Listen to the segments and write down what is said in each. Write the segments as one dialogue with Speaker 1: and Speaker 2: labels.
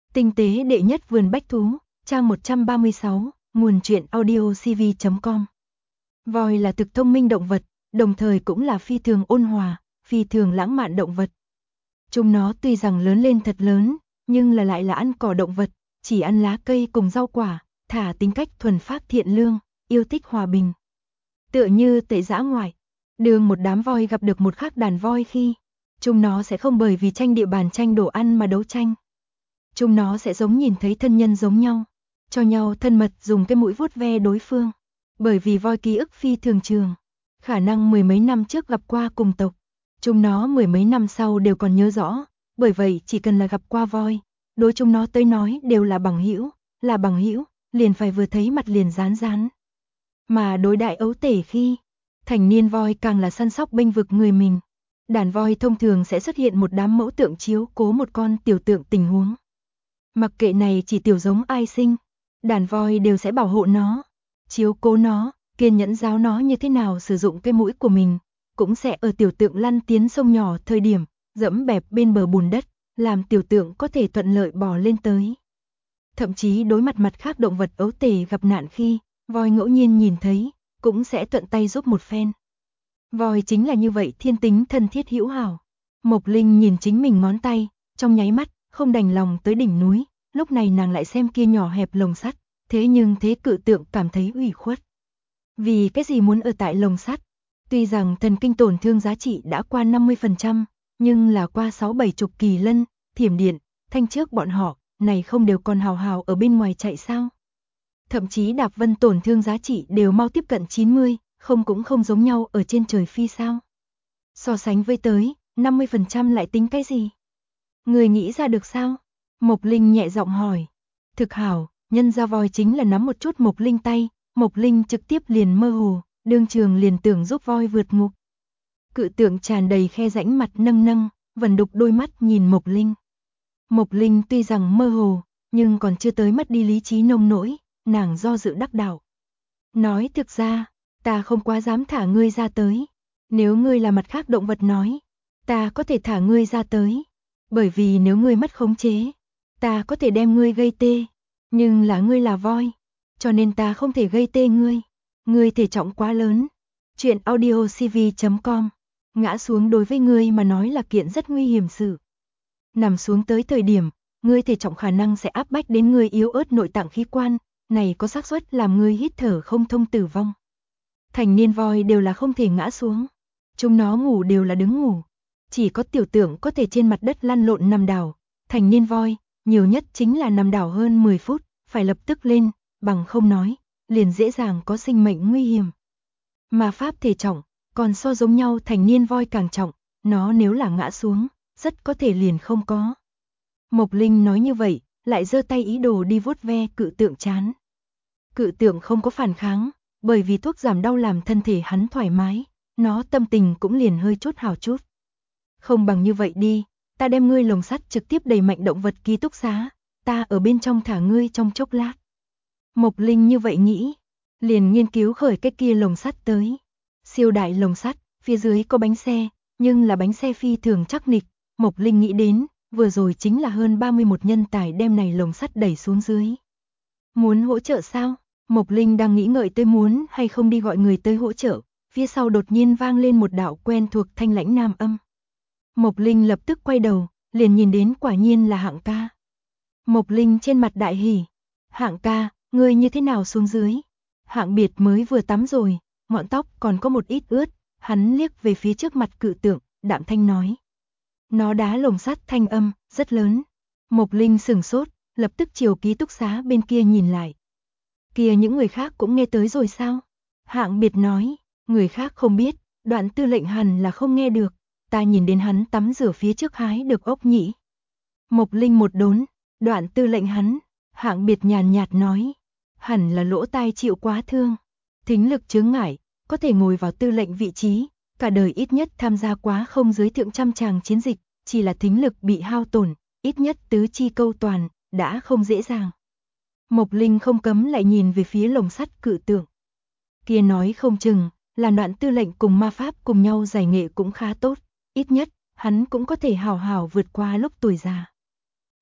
Speaker 1: Tinh tế đệ nhất vườn bách thú, trang 136, nguồn truyện audiocv.com. Voi là thực thông minh động vật, đồng thời cũng là phi thường ôn hòa, phi thường lãng mạn động vật. Chúng nó tuy rằng lớn lên thật lớn, nhưng lại là ăn cỏ động vật, chỉ ăn lá cây cùng rau quả, thả tính cách thuần phác thiện lương, yêu thích hòa bình. Tựa như tại dã ngoại, đường một đám voi gặp được một khác đàn voi khi, chúng nó sẽ không bởi vì tranh địa bàn tranh đồ ăn mà đấu tranh. Chúng nó sẽ giống nhìn thấy thân nhân giống nhau, cho nhau thân mật dùng cái mũi vuốt ve đối phương. Bởi vì voi ký ức phi thường trường, khả năng mười mấy năm trước gặp qua cùng tộc, chúng nó mười mấy năm sau đều còn nhớ rõ, bởi vậy chỉ cần là gặp qua voi, đối chúng nó tới nói đều là bằng hữu, liền phải vừa thấy mặt liền rán rán. Mà đối đại ấu tể khi, thành niên voi càng là săn sóc bênh vực người mình. Đàn voi thông thường sẽ xuất hiện một đám mẫu tượng chiếu cố một con tiểu tượng tình huống. Mặc kệ này chỉ tiểu giống ai sinh, đàn voi đều sẽ bảo hộ nó, chiếu cố nó, kiên nhẫn giáo nó như thế nào sử dụng cái mũi của mình, cũng sẽ ở tiểu tượng lăn tiến sông nhỏ thời điểm, dẫm bẹp bên bờ bùn đất, làm tiểu tượng có thể thuận lợi bò lên tới. Thậm chí đối mặt khác động vật ấu tể gặp nạn khi, voi ngẫu nhiên nhìn thấy, cũng sẽ thuận tay giúp một phen. Voi chính là như vậy thiên tính thân thiết hữu hảo. Mộc Linh nhìn chính mình ngón tay, trong nháy mắt, không đành lòng tới đỉnh núi, lúc này nàng lại xem kia nhỏ hẹp lồng sắt, thế nhưng thế cự tượng cảm thấy ủy khuất. Vì cái gì muốn ở tại lồng sắt? Tuy rằng thần kinh tổn thương giá trị đã qua 50%, nhưng là qua 6-7 kỳ lân, thiểm điện, thanh trước bọn họ, này không đều còn hào hào ở bên ngoài chạy sao? Thậm chí đạp vân tổn thương giá trị đều mau tiếp cận 90, không cũng không giống nhau ở trên trời phi sao? So sánh với tới, 50% lại tính cái gì? Người nghĩ ra được sao? Mộc Linh nhẹ giọng hỏi. Thực hảo, nhân ra voi chính là nắm một chút Mộc Linh tay, Mộc Linh trực tiếp liền mơ hồ, đương trường liền tưởng giúp voi vượt ngục. Cự tượng tràn đầy khe rãnh mặt nâng, vẩn đục đôi mắt nhìn Mộc Linh. Mộc Linh tuy rằng mơ hồ, nhưng còn chưa tới mất đi lý trí nông nỗi, nàng do dự đắc đạo. Nói thực ra, ta không quá dám thả ngươi ra tới. Nếu ngươi là mặt khác động vật nói, ta có thể thả ngươi ra tới. Bởi vì nếu ngươi mất khống chế, ta có thể đem ngươi gây tê. Nhưng là ngươi là voi, cho nên ta không thể gây tê ngươi. Ngươi thể trọng quá lớn. Chuyện audiocv.com. Ngã xuống đối với ngươi mà nói là kiện rất nguy hiểm sự. Nằm xuống tới thời điểm, ngươi thể trọng khả năng sẽ áp bách đến ngươi yếu ớt nội tạng khí quan, này có xác suất làm ngươi hít thở không thông tử vong. Thành niên voi đều là không thể ngã xuống. Chúng nó ngủ đều là đứng ngủ. Chỉ có tiểu tượng có thể trên mặt đất lăn lộn nằm đảo. Thành niên voi, nhiều nhất chính là nằm đảo hơn 10 phút, phải lập tức lên, bằng không nói, liền dễ dàng có sinh mệnh nguy hiểm. Mà pháp thể trọng, còn so giống nhau thành niên voi càng trọng, nó nếu là ngã xuống, rất có thể liền không có. Mộc Linh nói như vậy, lại giơ tay ý đồ đi vuốt ve cự tượng trán. Cự tượng không có phản kháng, bởi vì thuốc giảm đau làm thân thể hắn thoải mái, nó tâm tình cũng liền hơi chút hảo chút. Không bằng như vậy đi, ta đem ngươi lồng sắt trực tiếp đẩy mạnh động vật ký túc xá, ta ở bên trong thả ngươi trong chốc lát. Mộc Linh như vậy nghĩ, liền nghiên cứu khởi cái kia lồng sắt tới. Siêu đại lồng sắt, phía dưới có bánh xe, nhưng là bánh xe phi thường chắc nịch. Mộc Linh nghĩ đến, vừa rồi chính là hơn 31 nhân tải đem này lồng sắt đẩy xuống dưới. Muốn hỗ trợ sao? Mộc Linh đang nghĩ ngợi tới muốn hay không đi gọi người tới hỗ trợ, phía sau đột nhiên vang lên một đạo quen thuộc thanh lãnh nam âm. Mộc Linh lập tức quay đầu, liền nhìn đến quả nhiên là Hạng ca. Mộc Linh trên mặt đại hỉ. Hạng ca, ngươi như thế nào xuống dưới? Hạng Biệt mới vừa tắm rồi, ngọn tóc còn có một ít ướt, hắn liếc về phía trước mặt cự tượng, đạm thanh nói. Nó đá lồng sắt thanh âm, rất lớn. Mộc Linh sửng sốt, lập tức chiều ký túc xá bên kia nhìn lại. Kia những người khác cũng nghe tới rồi sao? Hạng Biệt nói, người khác không biết, Đoạn Tư lệnh hẳn là không nghe được, ta nhìn đến hắn tắm rửa phía trước hái được ốc nhĩ. Mộc Linh một đốn, Đoạn Tư lệnh hắn, Hạng Biệt nhàn nhạt nói, hẳn là lỗ tai chịu quá thương, thính lực chướng ngại, có thể ngồi vào tư lệnh vị trí, cả đời ít nhất tham gia quá không dưới thượng trăm tràng chiến dịch, chỉ là thính lực bị hao tổn, ít nhất tứ chi câu toàn, đã không dễ dàng. Mộc Linh không cấm lại nhìn về phía lồng sắt cự tượng. Kia nói không chừng, là Đoạn Tư lệnh cùng ma pháp cùng nhau giải nghệ cũng khá tốt, ít nhất, hắn cũng có thể hào hào vượt qua lúc tuổi già.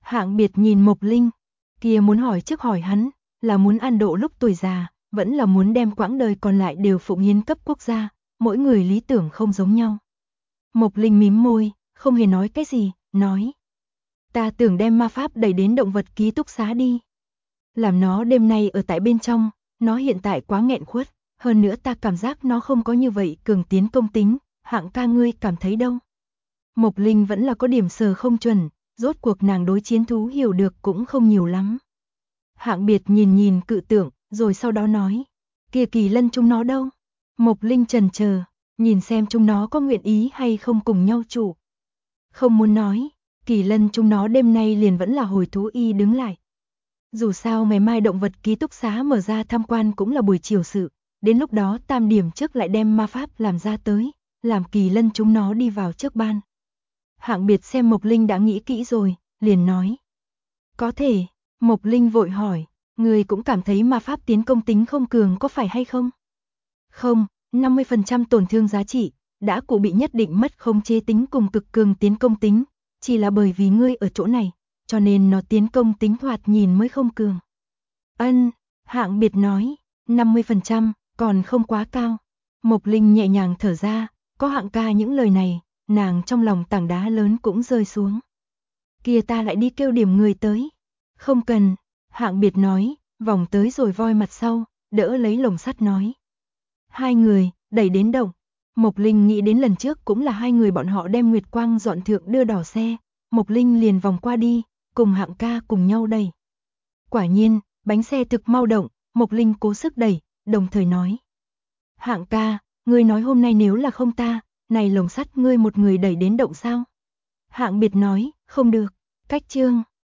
Speaker 1: Hạng Biệt nhìn Mộc Linh, kia muốn hỏi trước hỏi hắn, là muốn an độ lúc tuổi già, vẫn là muốn đem quãng đời còn lại đều phụng hiến cấp quốc gia, mỗi người lý tưởng không giống nhau. Mộc Linh mím môi, không hề nói cái gì, nói. Ta tưởng đem ma pháp đẩy đến động vật ký túc xá đi. Làm nó đêm nay ở tại bên trong, nó hiện tại quá nghẹn khuất, hơn nữa ta cảm giác nó không có như vậy cường tiến công tính, Hạng ca ngươi cảm thấy đâu. Mộc Linh vẫn là có điểm sờ không chuẩn, rốt cuộc nàng đối chiến thú hiểu được cũng không nhiều lắm. Hạng Biệt nhìn nhìn cự tượng, rồi sau đó nói, kia Kỳ Lân chúng nó đâu? Mộc Linh chần chờ, nhìn xem chúng nó có nguyện ý hay không cùng nhau trụ. Không muốn nói, Kỳ Lân chúng nó đêm nay liền vẫn là hồi thú y đứng lại. Dù sao ngày mai động vật ký túc xá mở ra tham quan cũng là buổi chiều sự, đến lúc đó tam điểm trước lại đem ma pháp làm ra tới, làm Kỳ Lân chúng nó đi vào trước ban. Hạng Biệt xem Mộc Linh đã nghĩ kỹ rồi, liền nói. Có thể, Mộc Linh vội hỏi, người cũng cảm thấy ma pháp tiến công tính không cường có phải hay không? Không, 50% tổn thương giá trị, đã cụ bị nhất định mất khống chế tính cùng cực cường tiến công tính, chỉ là bởi vì ngươi ở chỗ này, cho nên nó tiến công tính thoạt nhìn mới không cường. Ân, Hạng Biệt nói, 50%, còn không quá cao. Mộc Linh nhẹ nhàng thở ra, có Hạng ca những lời này, nàng trong lòng tảng đá lớn cũng rơi xuống. Kia ta lại đi kêu điểm người tới. Không cần, Hạng Biệt nói, vòng tới rồi voi mặt sau, đỡ lấy lồng sắt nói. Hai người, đẩy đến động. Mộc Linh nghĩ đến lần trước cũng là hai người bọn họ đem Nguyệt Quang dọn thượng đưa đỏ xe, Mộc Linh liền vòng qua đi, cùng Hạng ca cùng nhau đẩy. Quả nhiên, bánh xe thực mau động, Mộc Linh cố sức đẩy, đồng thời nói. Hạng ca, ngươi nói hôm nay nếu là không ta, này lồng sắt ngươi một người đẩy đến động sao? Hạng Biệt nói, không được, cách chương.